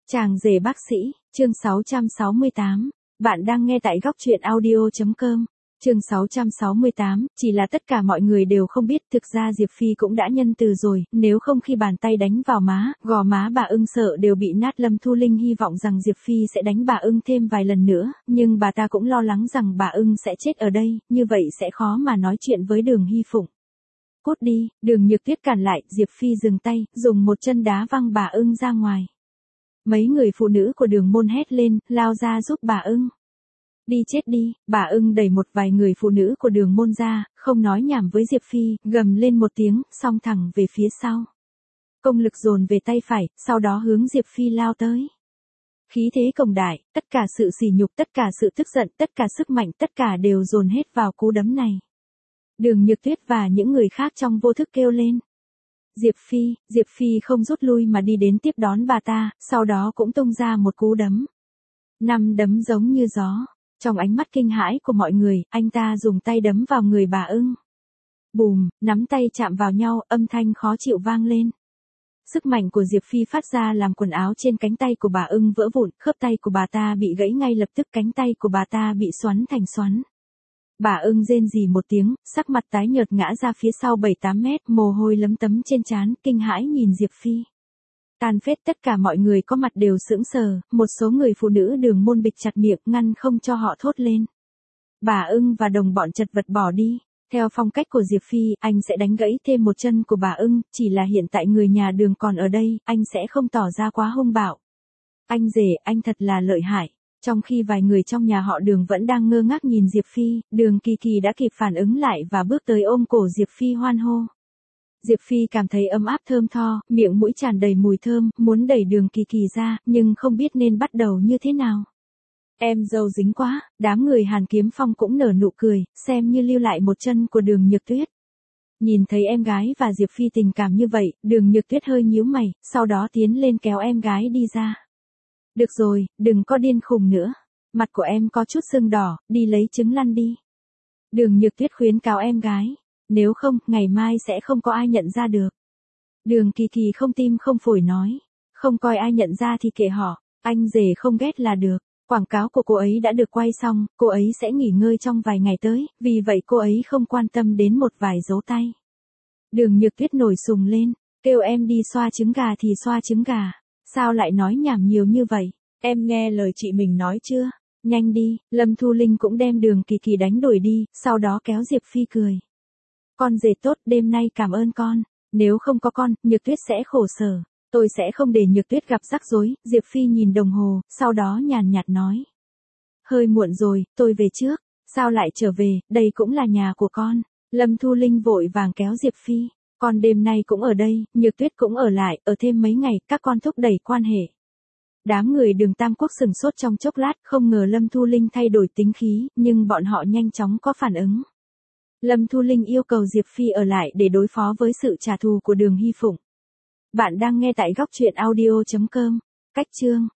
Chàng rể bác sĩ, chương 668. Bạn đang nghe tại góc truyện audio.com. Chương 668, chỉ là tất cả mọi người đều không biết, thực ra Diệp Phi cũng đã nhân từ rồi, nếu không khi bàn tay đánh vào má, gò má bà ưng sợ đều bị nát. Lâm Thu Linh hy vọng rằng Diệp Phi sẽ đánh bà ưng thêm vài lần nữa, nhưng bà ta cũng lo lắng rằng bà ưng sẽ chết ở đây, như vậy sẽ khó mà nói chuyện với Đường Hy Phụng. Cút đi, Đường Nhược Tuyết cản lại, Diệp Phi dừng tay, dùng một chân đá văng bà ưng ra ngoài. Mấy người phụ nữ của Đường môn hét lên, lao ra giúp bà ưng. Đi chết đi, bà ưng đẩy một vài người phụ nữ của Đường môn ra, không nói nhảm với Diệp Phi, gầm lên một tiếng, xông thẳng về phía sau. Công lực dồn về tay phải, sau đó hướng Diệp Phi lao tới. Khí thế cồng đại, tất cả sự sỉ nhục, tất cả sự tức giận, tất cả sức mạnh, tất cả đều dồn hết vào cú đấm này. Đường Nhược Tuyết và những người khác trong vô thức kêu lên. Diệp Phi không rút lui mà đi đến tiếp đón bà ta, sau đó cũng tung ra một cú đấm. 5 đấm giống như gió. Trong ánh mắt kinh hãi của mọi người, anh ta dùng tay đấm vào người bà ưng. Bùm, nắm tay chạm vào nhau, âm thanh khó chịu vang lên. Sức mạnh của Diệp Phi phát ra làm quần áo trên cánh tay của bà ưng vỡ vụn, khớp tay của bà ta bị gãy ngay lập tức, cánh tay của bà ta bị xoắn thành xoắn. Bà ưng rên rỉ một tiếng, sắc mặt tái nhợt ngã ra phía sau 7-8 mét, mồ hôi lấm tấm trên trán, kinh hãi nhìn Diệp Phi. Tan phết, tất cả mọi người có mặt đều sững sờ, một số người phụ nữ Đường môn bịt chặt miệng ngăn không cho họ thốt lên. Bà ưng và đồng bọn chật vật bỏ đi. Theo phong cách của Diệp Phi, anh sẽ đánh gãy thêm một chân của bà ưng, chỉ là hiện tại người nhà Đường còn ở đây, anh sẽ không tỏ ra quá hung bạo. Anh rể, anh thật là lợi hại. Trong khi vài người trong nhà họ Đường vẫn đang ngơ ngác nhìn Diệp Phi, Đường Kỳ Kỳ đã kịp phản ứng lại và bước tới ôm cổ Diệp Phi hoan hô. Diệp Phi cảm thấy ấm áp thơm tho, miệng mũi tràn đầy mùi thơm, muốn đẩy Đường Kỳ Kỳ ra, nhưng không biết nên bắt đầu như thế nào. Em dâu dính quá, đám người Hàn Kiếm Phong cũng nở nụ cười, xem như lưu lại một chân của Đường Nhược Tuyết. Nhìn thấy em gái và Diệp Phi tình cảm như vậy, Đường Nhược Tuyết hơi nhíu mày, sau đó tiến lên kéo em gái đi ra. Được rồi, đừng có điên khùng nữa. Mặt của em có chút sưng đỏ, đi lấy trứng lăn đi. Đường Nhược Tuyết khuyến cáo em gái. Nếu không, ngày mai sẽ không có ai nhận ra được. Đường Kỳ Kỳ không tim không phổi nói. Không coi ai nhận ra thì kệ họ, anh rể không ghét là được. Quảng cáo của cô ấy đã được quay xong, cô ấy sẽ nghỉ ngơi trong vài ngày tới, vì vậy cô ấy không quan tâm đến một vài dấu tay. Đường Nhược Tuyết nổi sùng lên, kêu em đi xoa trứng gà thì xoa trứng gà. Sao lại nói nhảm nhiều như vậy? Em nghe lời chị mình nói chưa? Nhanh đi, Lâm Thu Linh cũng đem Đường Kỳ Kỳ đánh đuổi đi, sau đó kéo Diệp Phi cười. Con rể tốt, đêm nay cảm ơn con. Nếu không có con, Nhược Tuyết sẽ khổ sở. Tôi sẽ không để Nhược Tuyết gặp rắc rối. Diệp Phi nhìn đồng hồ, sau đó nhàn nhạt nói. Hơi muộn rồi, tôi về trước. Sao lại trở về, đây cũng là nhà của con. Lâm Thu Linh vội vàng kéo Diệp Phi. Con đêm nay cũng ở đây, Nhược Tuyết cũng ở lại, ở thêm mấy ngày, các con thúc đẩy quan hệ. Đám người Đường Tam Quốc sừng sốt trong chốc lát, không ngờ Lâm Thu Linh thay đổi tính khí, nhưng bọn họ nhanh chóng có phản ứng. Lâm Thu Linh yêu cầu Diệp Phi ở lại để đối phó với sự trả thù của Đường Hy Phụng. Bạn đang nghe tại góc truyện audio.com. Cách chương